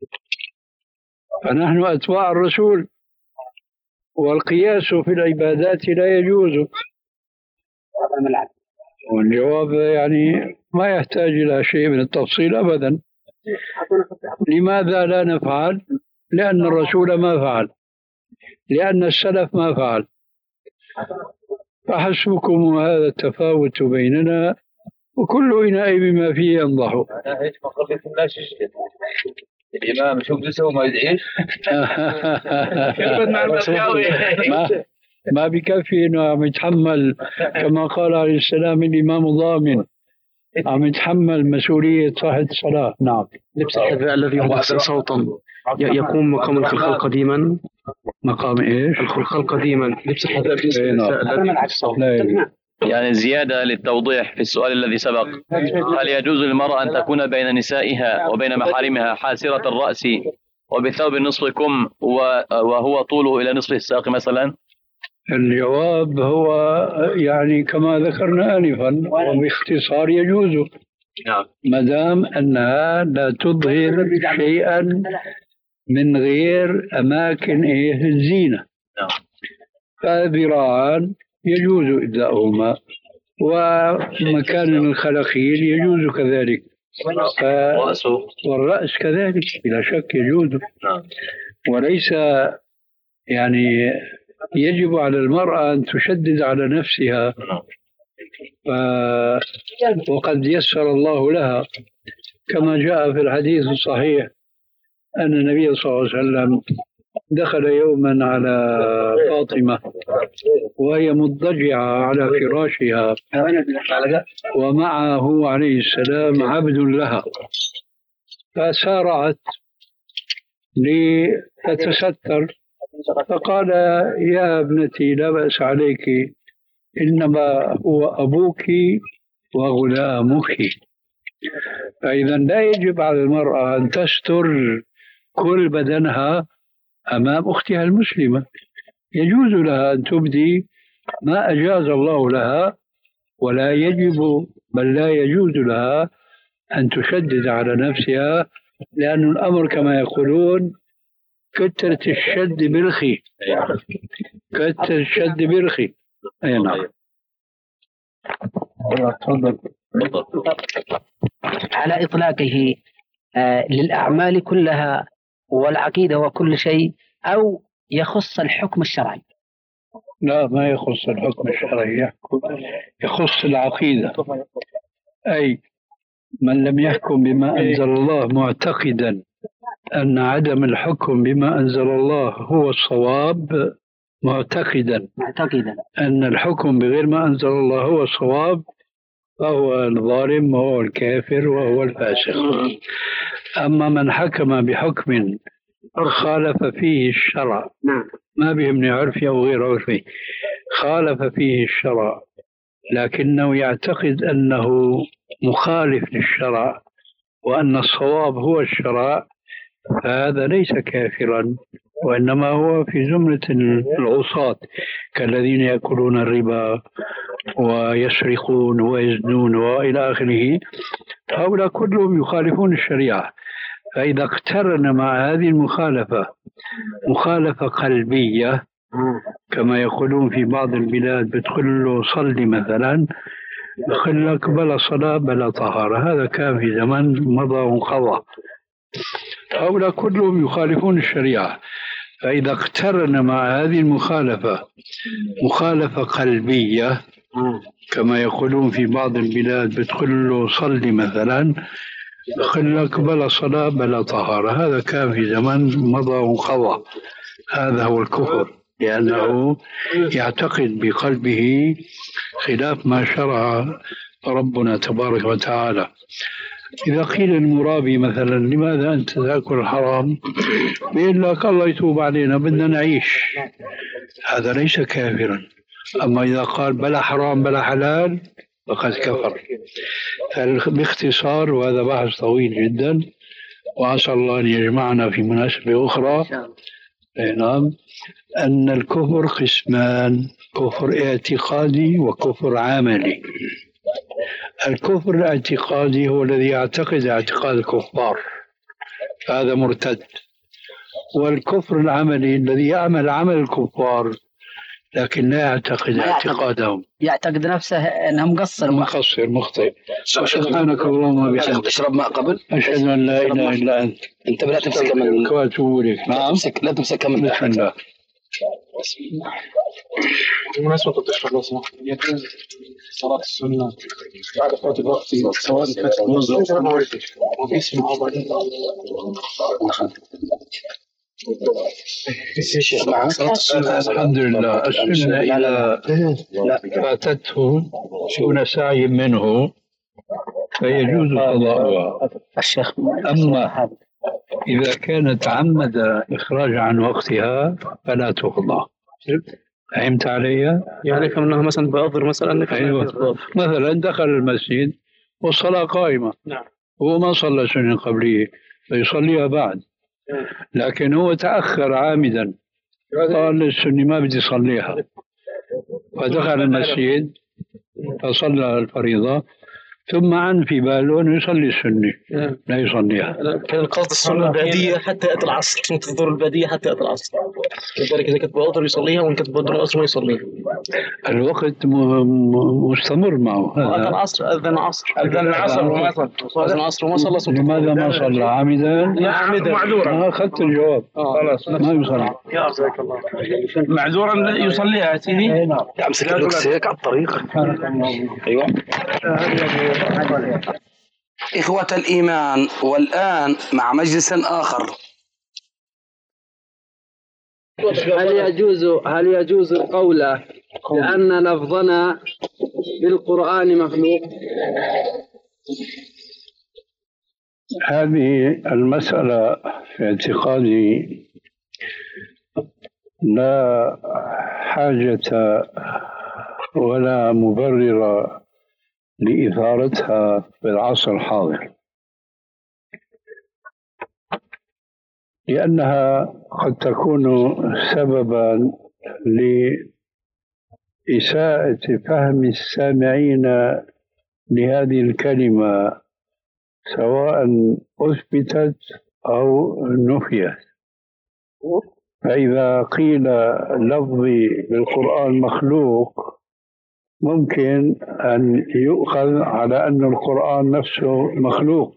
فنحن أتباع الرسول، والقياس في العبادات لا يجوز. والجواب يعني ما يحتاج إلى شيء من التفصيل أبدا. لماذا لا نفعل؟ لأن الرسول ما فعل، لأن السلف ما فعل، فحسبكم هذا التفاوت بيننا وكل إناء بما فيه ينضح. الإمام شو بده يسوي ما يدعيش؟ ما ما بكفي إنه عم يتحمل كما قال عليه السلام الإمام ضامن، عم يتحمل مسؤولية صاحب الصلاة. نعم. لبس الحذاء الذي يضع صوتا يكون مقام الخلخال قديما. مقام إيش؟ الخلخال قديما. لبس الحذاء يعني زيادة للتوضيح في السؤال الذي سبق، هل يجوز للمرأة أن تكون بين نسائها وبين محارمها حاسرة الرأس وبثوب نصف كم وهو طوله إلى نصف الساق مثلا؟ الجواب هو يعني كما ذكرنا آنفا، وباختصار يجوز ما دام أنها لا تظهر شيئا من غير أماكن إيه الزينة، فذراعان يجوز إبداؤهما، ومكان الخلخيل يجوز كذلك، ف... والرأس كذلك بلا شك يجوز. وليس يعني يجب على المرأة أن تشدد على نفسها، ف... وقد يسر الله لها كما جاء في الحديث الصحيح أن النبي صلى الله عليه وسلم دخل يوما على فاطمة وهي مضطجعة على فراشها ومعه عليه السلام عبد لها، فسارعت لتتستر، فقال يا ابنتي لا بأس عليك، إنما هو أبوك وغلامك. فإذا لا يجب على المرأة أن تستر كل بدنها أمام أختها المسلمة، يجوز لها أن تبدي ما أجاز الله لها، ولا يجب بل لا يجوز لها أن تشدد على نفسها، لأن الأمر كما يقولون كترة الشد برخي، كترة الشد برخي. أي نعم. على إطلاقه آه للأعمال كلها والعقيدة وكل شيء، أو يخص الحكم الشرعي؟ لا، ما يخص الحكم الشرعي، يخص العقيدة. أي من لم يحكم بما أنزل الله معتقدا أن عدم الحكم بما أنزل الله هو الصواب، معتقدا معتقدا أن الحكم بغير ما أنزل الله هو الصواب، فهو الظالم وهو الكافر وهو الفاسق. أما من حكم بحكم خالف فيه الشرع، ما بيهمني عرفي أو غير عرفي، خالف فيه الشرع لكنه يعتقد أنه مخالف للشرع وأن الصواب هو الشرع، فهذا ليس كافرا، وإنما هو في زمرة العصاة كالذين يأكلون الربا ويسرقون ويزنون وإلى آخره، هؤلاء كلهم يخالفون الشريعة. فإذا اقترن مع هذه المخالفة مخالفة قلبية كما يقولون في بعض البلاد، بتقول له صلي مثلا، يقول لك بلا صلاة بلا طهارة، هذا كان في زمن مضى وانقضى. هؤلاء كلهم يخالفون الشريعة. فإذا اقترن مع هذه المخالفة مخالفة قلبية كما يقولون في بعض البلاد بتقول له صلي مثلا، يقول لك بلا صلاة بلا طهارة. هذا كان في زمن مضى وانقضى. هذا هو الكفر، لأنه يعتقد بقلبه خلاف ما شرع ربنا تبارك وتعالى. إذا قيل المرابي مثلا لماذا أنت تأكل الحرام، بيقول لك الله يتوب علينا بدنا نعيش، هذا ليس كافرا. أما إذا قال بلا حرام بلا حلال فقد كفر. باختصار، وهذا بحث طويل جدا وعسى الله أن يجمعنا في مناسبة أخرى، نعم، أن الكفر قسمان: كفر اعتقادي وكفر عملي. الكفر الاعتقادي هو الذي يعتقد اعتقاد الكفار، هذا مرتد. والكفر العملي الذي يعمل عمل الكفار لكن لا يعتقد اعتقادهم، يعتقد نفسه انه مقصر مقصر مخطئ. سبحانك اللهم وبحمدك، تشرب ماء قبل؟ أشهد أن لا إله إلا أنت. انت لا تمسك من وأتوب إليك. لا تمسك لا تمسك من بسم الله. بمناسبة التشرب الأصنع، يجوز صلاة السنة بعد فوات الوقت سواء كانت منذ وباسم الحمد لله. السنة إذا فاتته دون سعي منه فيجوز قضاؤها. أما إذا كانت عمد إخراج عن وقتها فلا تقضى. فهمت علي؟ يعني كأنها مثلا بأظهر مثلا. أيوة. مثلا دخل المسجد والصلاة قائمة، نعم، هو ما صلى سنة قبلية فيصليها بعد، لكن هو تأخر عامدا، قال السنة ما بدي صليها، فدخل المسجد فصلى الفريضة ثم عن في باله أنه يصلي السنة، لا يصليها. كان قصد السنة البعدية حتى يأتي العصر، كنت تنظر البعدية حتى يأتي العصر، كذلك إذا كنت بأقدر يصليها وإن كنت بأقدر العصر ما يصليها. الوقت مستمر معه. أذن العصر أذن العصر أذن العصر وما صلى أذن العصر وما صلى. لماذا ما صلى عامدا؟ لا عامدا معذورا. أنا أخذت الجواب. خلاص ما يصلي. يا جزاك الله معذورا يصليها سيدي. نعم امسك الركسيك على الطريق. ايوه. إخوة الإيمان، والآن مع مجلس آخر. هل يجوز هل يجوز القول بأن لفظنا بالقرآن مخلوق؟ هذه المسألة في اعتقادي لا حاجة ولا مبرر لإثارتها في العصر الحاضر، لأنها قد تكون سببا لإساءة فهم السامعين لهذه الكلمة سواء أثبتت أو نفيت. فإذا قيل لفظي بالقرآن مخلوق ممكن أن يؤخذ على أن القرآن نفسه مخلوق،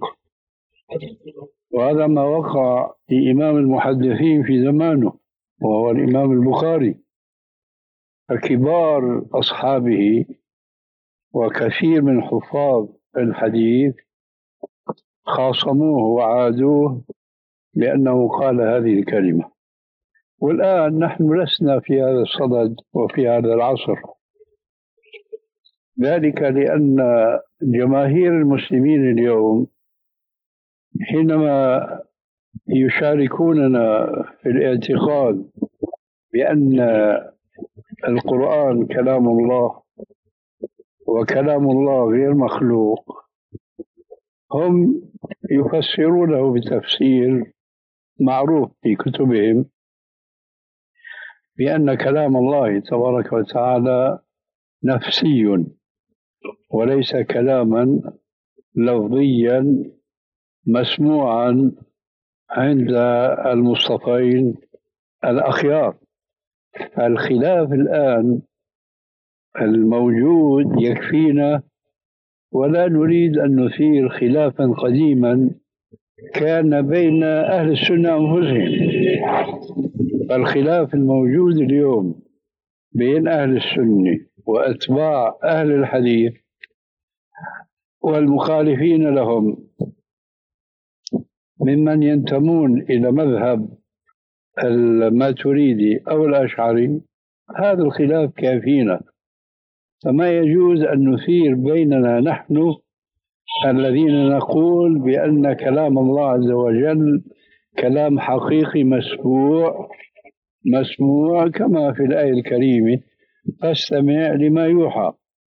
وهذا ما وقع في إمام المحدثين في زمانه وهو الإمام البخاري. فكبار أصحابه وكثير من حفاظ الحديث خاصموه وعادوه لأنه قال هذه الكلمة. والآن نحن لسنا في هذا الصدد وفي هذا العصر، ذلك لأن جماهير المسلمين اليوم حينما يشاركوننا في الاعتقاد بأن القرآن كلام الله وكلام الله غير مخلوق، هم يفسرونه بتفسير معروف في كتبهم بأن كلام الله تبارك وتعالى نفسي وليس كلاما لفظيا مسموعا عند المصطفين الأخيار. الخلاف الآن الموجود يكفينا، ولا نريد أن نثير خلافا قديما كان بين أهل السنة أنفسهم. فالخلاف الموجود اليوم بين أهل السنة وأتباع أهل الحديث والمخالفين لهم ممن ينتمون إلى مذهب الماتريدي أو الأشعري، هذا الخلاف كافينا، فما يجوز أن نثير بيننا نحن الذين نقول بأن كلام الله عز وجل كلام حقيقي مسموع مسموع كما في الآية الكريمة فاستمع لما يوحى.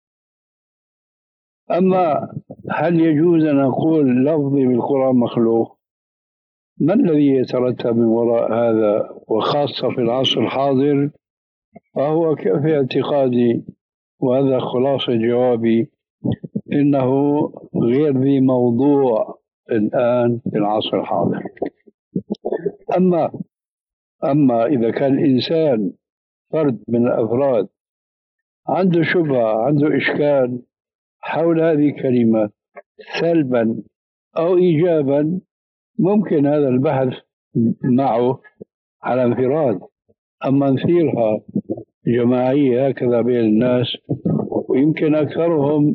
أما هل يجوز أن نقول لفظي بالقرآن مخلوق؟ ما الذي يترتب من وراء هذا؟ وخاصة في العصر الحاضر، فهو في اعتقادي، وهذا خلاصة جوابي، إنه غير ذي موضوع الآن في العصر الحاضر. أما أما إذا كان الإنسان فرد من الأفراد عنده شبهة، عنده إشكال حول هذه الكلمة سلبا أو إيجابا، ممكن هذا البحث معه على انفراد. أما نثيرها جماعية هكذا بين الناس، ويمكن أكثرهم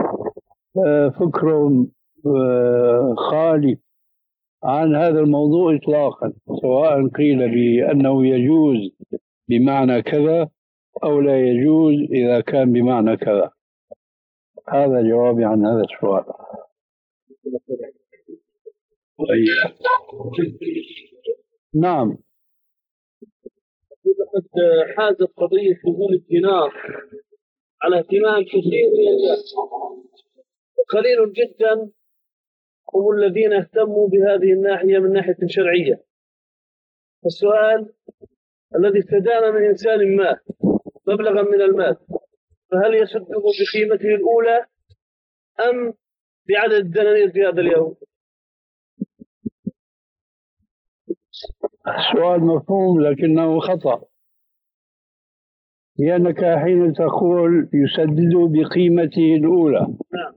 فكرهم خالي عن هذا الموضوع إطلاقا، سواء قيل بأنه يجوز بمعنى كذا أو لا يجوز إذا كان بمعنى كذا. هذا جوابي عن هذا السؤال. نعم. لقد حازت قضية نزول الدينار على اهتمام كثير من الناس، قليل جدا هم الذين اهتموا بهذه الناحية من ناحية شرعية. السؤال الذي استدان من إنسان ما مبلغا من المال، فهل يسده بقيمته الأولى أم بعدد الدنانير في هذا اليوم؟ السؤال مفهوم لكنه خطأ، لأنك حين تقول يسدد بقيمته الأولى،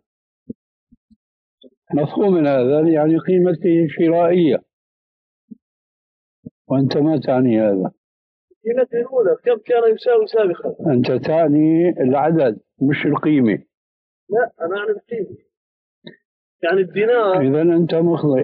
مفهوم من هذا يعني قيمته الشرائية، وأنت ما تعني هذا. قيمته الأولى كم كان يساوي سابقا؟ أنت تعني العدد مش القيمة. لا، أنا أعني القيمة، يعني الدينار. إذا أنت مخطئ.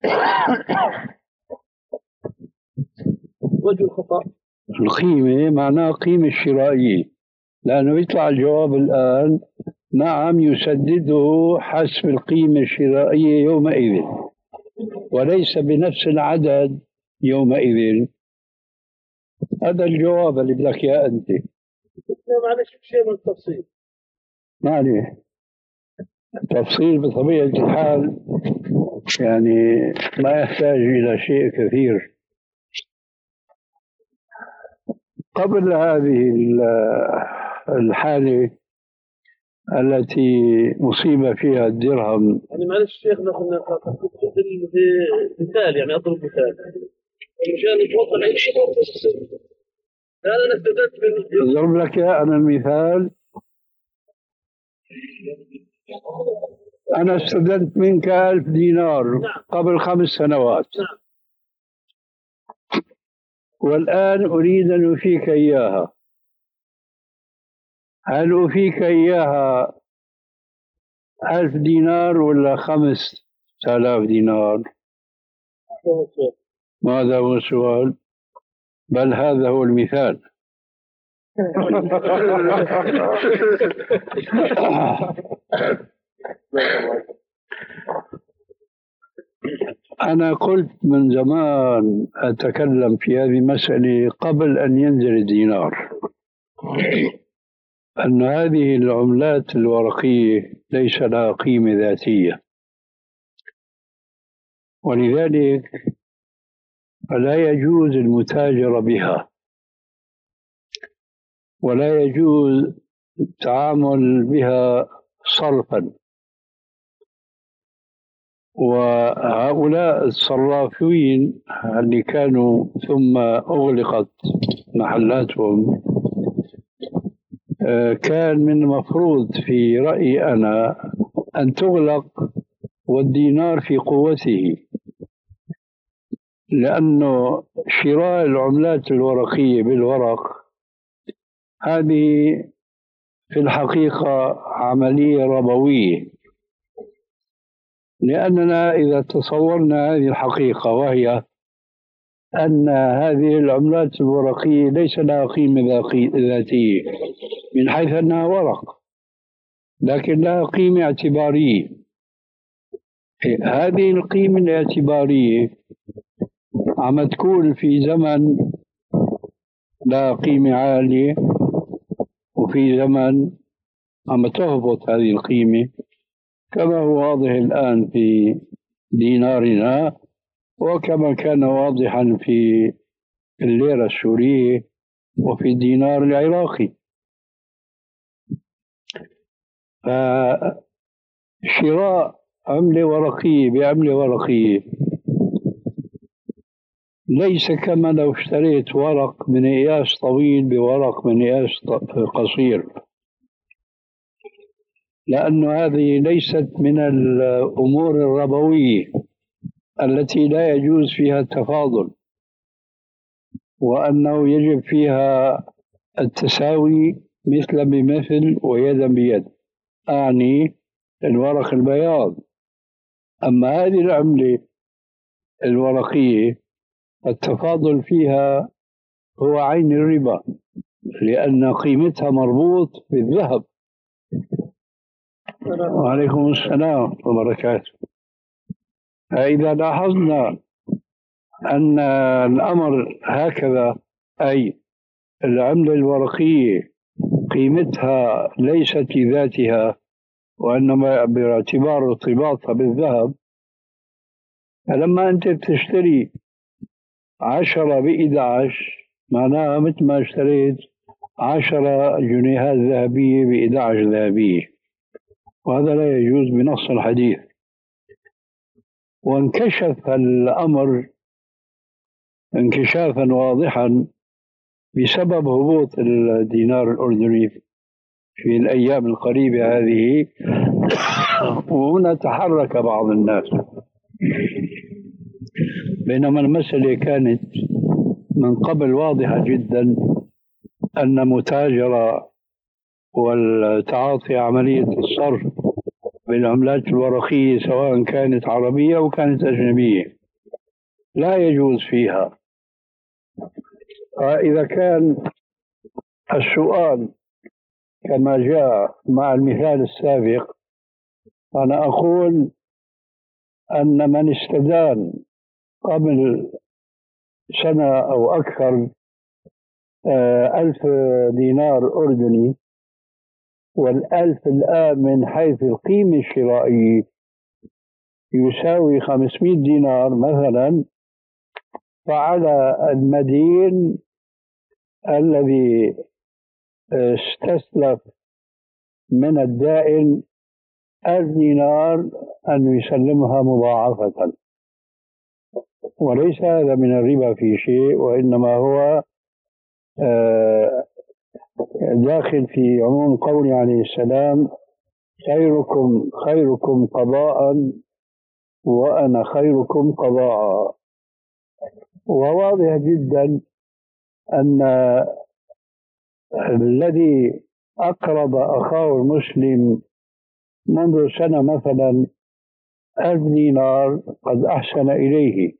وجه الخطأ القيمة معناها قيمة الشرائية، لأنه يطلع الجواب الآن نعم يسدده حسب القيمة الشرائية يومئذ، وليس بنفس العدد يومئذ. هذا الجواب اللي بدك يا أنت. معلش شيء من التفصيل. معلش التفصيل بطبيعة الحال يعني ما يحتاج إلى شيء كثير. قبل هذه الحالة التي مصيبة فيها الدرهم، يعني معلش شيخنا في مثال، يعني أضرب مثال مشان نتوضح أي شيء. أنا استفدت من أضرب لك أنا المثال. أنا استفدت منك ألف دينار قبل خمس سنوات، والآن أريد أن أفيك إياها. هل أفيك إياها ألف دينار ولا خمس آلاف دينار؟ ماذا هو السؤال؟ بل هذا هو المثال. أنا قلت من زمان أتكلم في هذه المسألة قبل أن ينزل الدينار، أن هذه العملات الورقية ليس لها قيمة ذاتية، ولذلك فلا يجوز المتاجرة بها، ولا يجوز التعامل بها صرفا. وهؤلاء الصرافين اللي كانوا ثم أغلقت محلاتهم، كان من المفروض في رأيي أنا أن تغلق والدينار في قوته، لأنه شراء العملات الورقية بالورق هذه في الحقيقة عملية ربوية، لأننا إذا تصورنا هذه الحقيقة وهي أن هذه العملات الورقية ليس لها قيمة ذاتية من حيث أنها ورق، لكن لها قيمة اعتبارية. هذه القيمة الاعتبارية عم تكون في زمن لها قيمة عالية، وفي زمن عم تهبط هذه القيمة، كما هو واضح الآن في دينارنا، وكما كان واضحا في الليرة السورية وفي الدينار العراقي. فشراء عملة ورقية بعملة ورقية ليس كما لو اشتريت ورق من قياس طويل بورق من قياس قصير، لأن هذه ليست من الأمور الربوية التي لا يجوز فيها التفاضل، وأنه يجب فيها التساوي مثل بمثل ويدا بيد، أعني الورق البياض. أما هذه العملة الورقية التفاضل فيها هو عين الربا، لأن قيمتها مربوط بالذهب. وعليكم السلام وبركاته. فإذا لاحظنا أن الأمر هكذا، أي العملة الورقية قيمتها ليست لذاتها وإنما باعتبار ارتباطها بالذهب، فلما أنت تشتري عشرة بإحدى عشر معناها مثل ما اشتريت عشرة جنيهات ذهبية بإحدى عشر ذهبية، وهذا لا يجوز بنص الحديث. وانكشف الأمر انكشافا واضحا بسبب هبوط الدينار الأردني في الأيام القريبة هذه، وهنا تحرك بعض الناس، بينما المسألة كانت من قبل واضحة جدا، أن متاجرة والتعاطي عملية الصرف بالعملات الورقية سواء كانت عربية أو كانت أجنبية لا يجوز فيها. فإذا كان السؤال كما جاء مع المثال السابق، أنا أقول أن من استدان قبل سنة أو أكثر ألف دينار أردني، والألف الآن من حيث القيمة الشرائية يساوي خمسمائة دينار مثلا، فعلى المدين الذي استسلف من الدائن ألف دينار أن يسلمها مضاعفة، وليس هذا من الربا في شيء، وإنما هو داخل في عموم قوله عليه السلام: خيركم خيركم قضاء وأنا خيركم قضاء. وواضح جدا أن الذي أقرض أخاه المسلم منذ سنة مثلا ألف دينار قد أحسن إليه.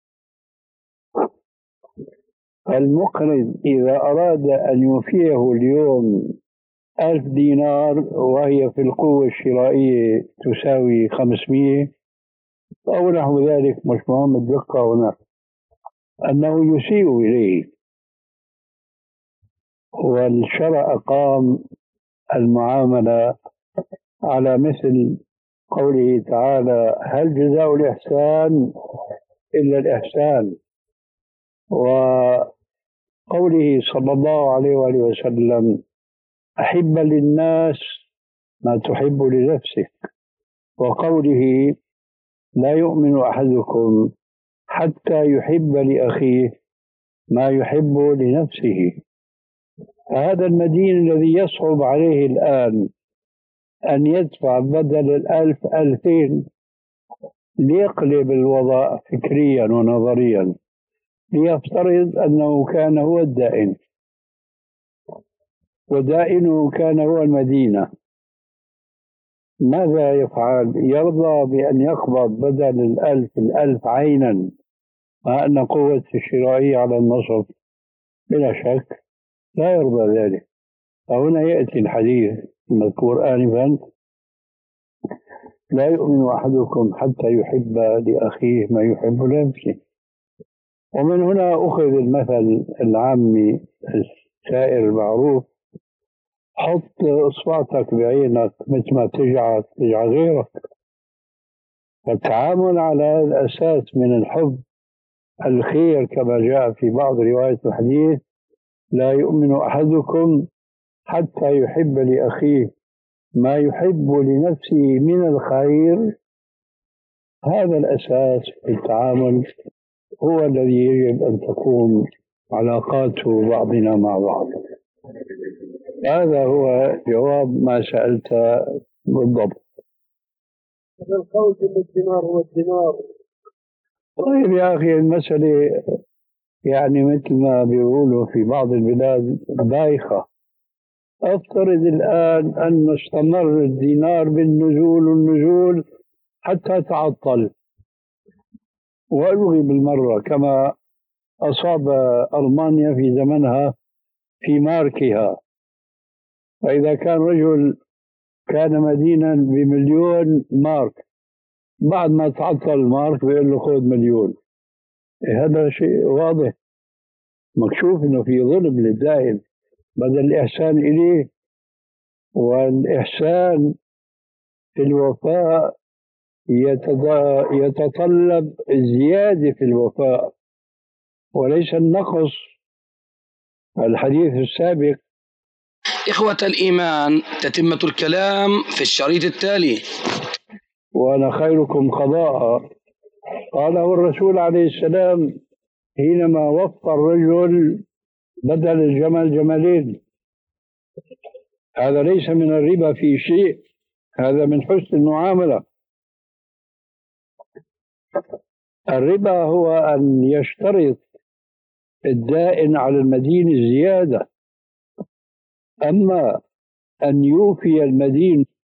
المقرض إذا أراد أن يوفيه اليوم ألف دينار وهي في القوة الشرائية تساوي خمسمائة أو نحو ذلك، مش مهم الدقة هنا، أنه يسيء إليه. والشرع أقام المعاملة على مثل قوله تعالى: هل جزاء الإحسان إلا الإحسان، وقوله صلى الله عليه وآله وسلم: أحب للناس ما تحب لنفسك، وقوله: لا يؤمن أحدكم حتى يحب لأخيه ما يحب لنفسه. هذا المدين الذي يصعب عليه الآن أن يدفع بدل الألف ألفين ليقلب الوضع فكريا ونظريا، ليفترض أنه كان هو الدائن، ودائنه كان هو المدينة، ماذا يفعل؟ يرضى بأن يقبض بدل الألف الألف عينا مع أن قوة الشرائية على النصف؟ بلا شك لا يرضى ذلك. فهنا يأتي الحديث المذكور آنفا: لا يؤمن أحدكم حتى يحب لأخيه ما يحب لنفسه. ومن هنا أخذ المثل العامي السائر المعروف: حط إصبعتك بعينك مثل ما تجعل تجعل غيرك. فالتعامل على هذا الأساس من الحب الخير كما جاء في بعض روايات الحديث: لا يؤمن أحدكم حتى يحب لأخيه ما يحب لنفسه من الخير. هذا الأساس في التعامل هو الذي يجب أن تكون علاقات بعضنا مع بعض. هذا هو جواب ما سألت بالضبط. هذا القول إن الدينار هو الدينار. طيب يا أخي، المسألة يعني مثل ما بيقولوا في بعض البلاد بايخة. أفترض الآن أن استمر الدينار بالنزول والنزول حتى تعطل وألغي بالمرة كما أصاب ألمانيا في زمنها في ماركها. فإذا كان رجل كان مدينا بمليون مارك، بعد ما تعطل المارك بيقول له خذ مليون. هذا شيء واضح مكشوف انه في ظلم للدائن بدل الإحسان إليه. والإحسان في الوفاء يتطلب الزيادة في الوفاء وليس النقص. الحديث السابق. إخوة الإيمان، تتمة الكلام في الشريط التالي: وأنا خيركم قضاء. قاله الرسول عليه السلام حينما وفى الرجل بدل الجمل جملين. هذا ليس من الربا في شيء، هذا من حسن المعاملة. الربا هو أن يشترط الدائن على المدين الزيادة، أما أن يوفي المدين